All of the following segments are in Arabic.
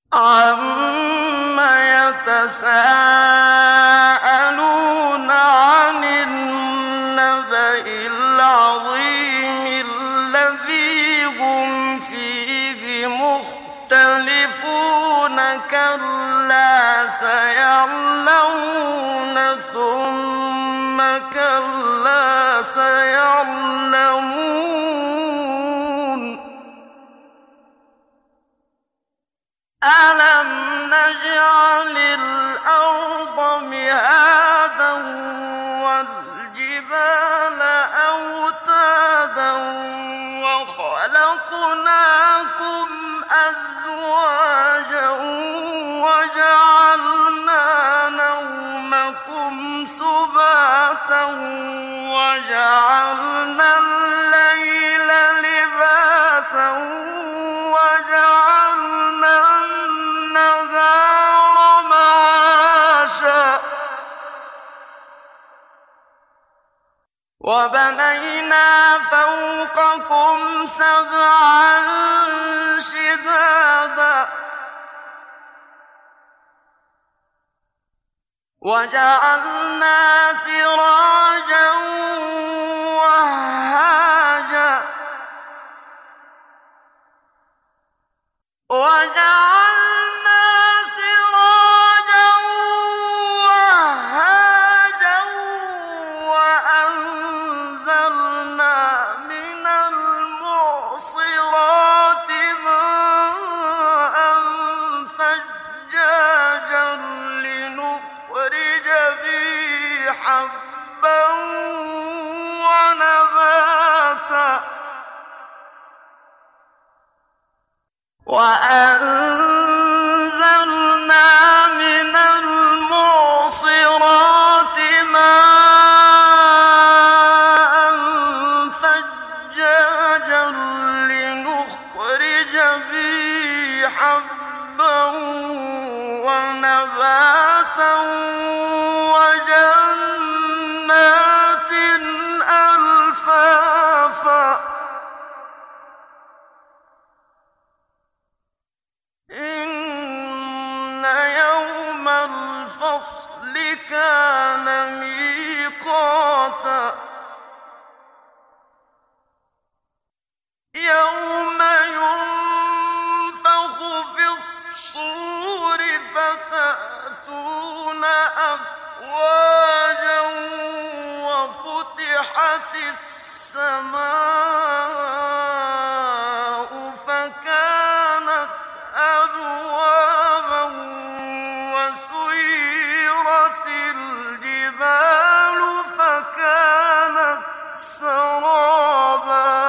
عَمَّ يَتَسَاءَلُونَ عَنِ النَّبَإِ الْعَظِيمِ الَّذِي هُمْ فِيهِ مُخْتَلِفُونَ كَلَّا سَيَعْلَمُونَ ثُمَّ كَلَّا سَيَعْلَمُونَ أَلَمْ نَجْعَلِ الْأَرْضَ مِهَادًا وَالْجِبَالَ أَوْتَادًا وَخَلَقْنَاكُمْ أَزْوَاجًا وَجَعَلْنَا نَوْمَكُمْ سُبَاتًا وَجَعَلْنَا اللَّيْلَ لِبَاسًا وَجَعَلْنَا النَّهَارَ مَعَاشًا وَبَنَيْنَا فَوْقَكُمْ سَبْعًا شِدَادًا وَجَعَلْنَا سِرَاجًا وَهَّاجًا وَجَعَلْنَا سِرَاجًا وَهَّاجًا وَأَنزَلْنَا مِنَ الْمُعْصِرَاتِ مَاءً ثَجَّاجًا لِّنُخْرِجَ بِهِ حَبًّا وَنَبَاتًا وَأَنزَلْنَا مِنَ الْمُعْصِرَاتِ مَاءً ثَجَّاجًا لِّنُخْرِجَ بِهِ حَبًّا وَنَبَاتًا وَجَنَّاتٍ أَلْفَافًا إِنَّ يَوْمَ الْفَصْلِ كَانَ مِيقَاتًا يَوْمَ يُنفَخُ فِي الصُّورِ فَتَأْتُونَ أَفْوَاجًا وَفُتِحَتِ السَّمَاءُ فَكَانَتْ أَبْوَابًا وَسُيِّرَتِ الْجِبَالُ فَكَانَتْ سَرَابًا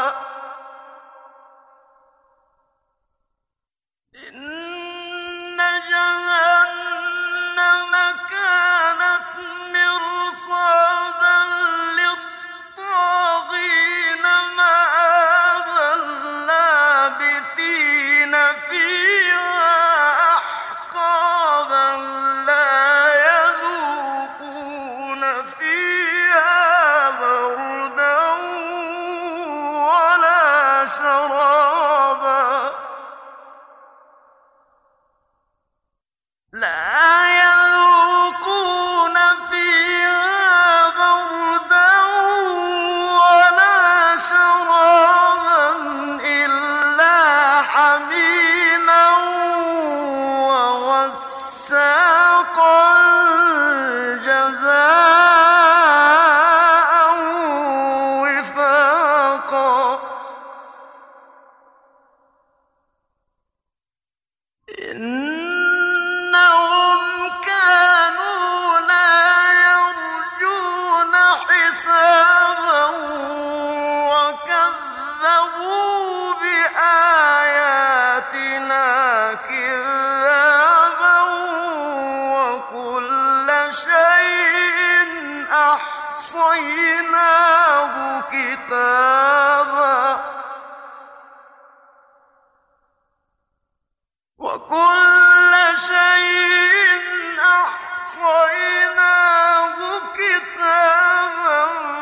إِنَّ جَهَنَّمَ كَانَتْ مِرْصَادًا لِّلطَّاغِينَ مَآبًا لَّابِثِينَ فِيهَا أَحْقَابًا لَّا يَذُوقُونَ فِيهَا بَرْدًا وَلَا شَرَابًا إِلَّا حَمِيمًا وَغَسَّاقًا جَزَاءً وِفَاقًا إِنَّهُمْ كَانُوا لَا يَرْجُونَ حِسَابًا وَكَذَّبُوا بِآيَاتِنَا كِذَّابًا وَكُلَّ شَيْءٍ أَحْصَيْنَاهُ كِتَابًا وَكُلَّ شَيْءٍ أَحْصَيْنَاهُ كِتَابًا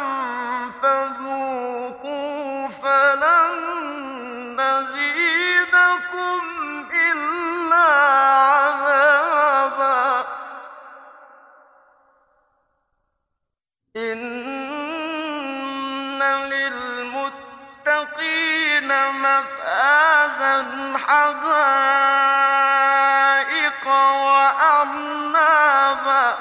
فَذُوقُوا فَلَن نَّزِيدَكُمْ إِلَّا وأعنابا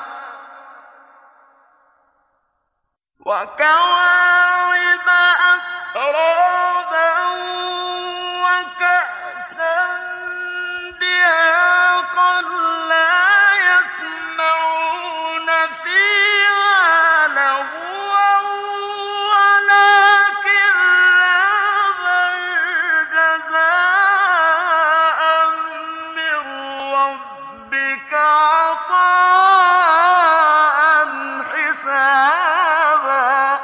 وكواعب أترابا وكأسا دهاقا لا يسمعون فيها لغوا ولا كذابا جزاء من ربك عطاء حسابا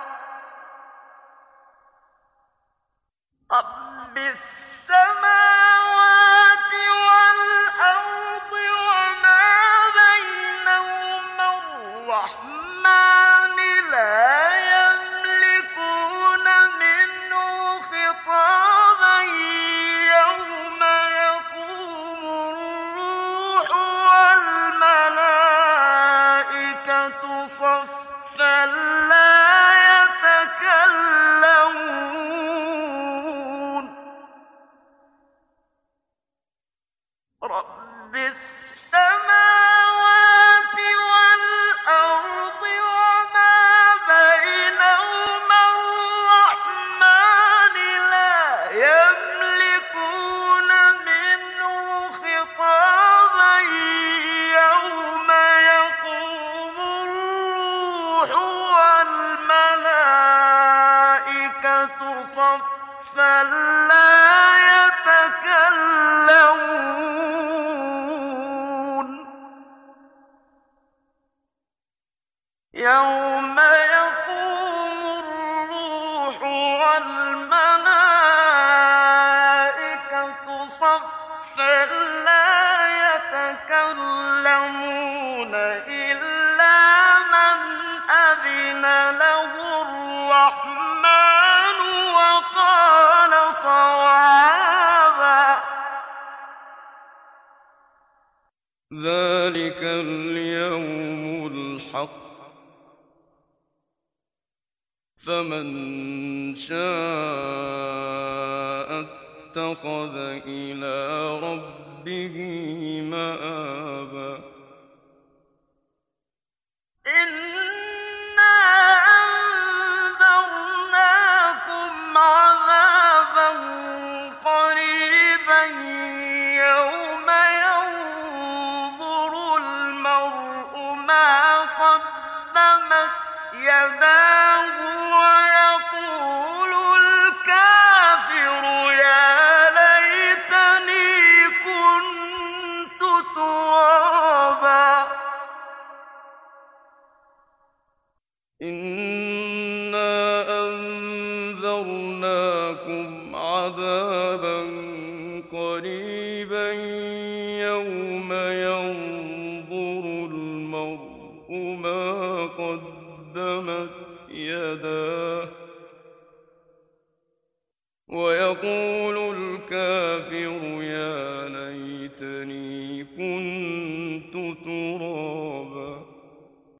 رب السماوات والأرض وما بينهما الرحمن لا يملكون منه خطابا يوم يقوم الروح والملائكة صفا لا يتكلمون رب السماوات والأرض وما بينهما الرحمن لا يملكون منه خطابا يوم يقوم الروح والملائكة صفا لا يتكلمون يوم يقوم الروح والملائكة صفا لا يتكلمون إلا من أذن له الرحمن وقال صوابا ذلك اليوم الحق فمن شاء اتخذ إلى ربه مآبا إنا أنذرناكم عذابا قريبا يوم ينظر المرء ما قدمت يداه ويقول الكافر يا ليتني كنت ترابا إنا أنذرناكم عذابا قريبا يوم ينظر المرء ما قدمت يداه ويقول الكافر يا ليتني كنت ترابا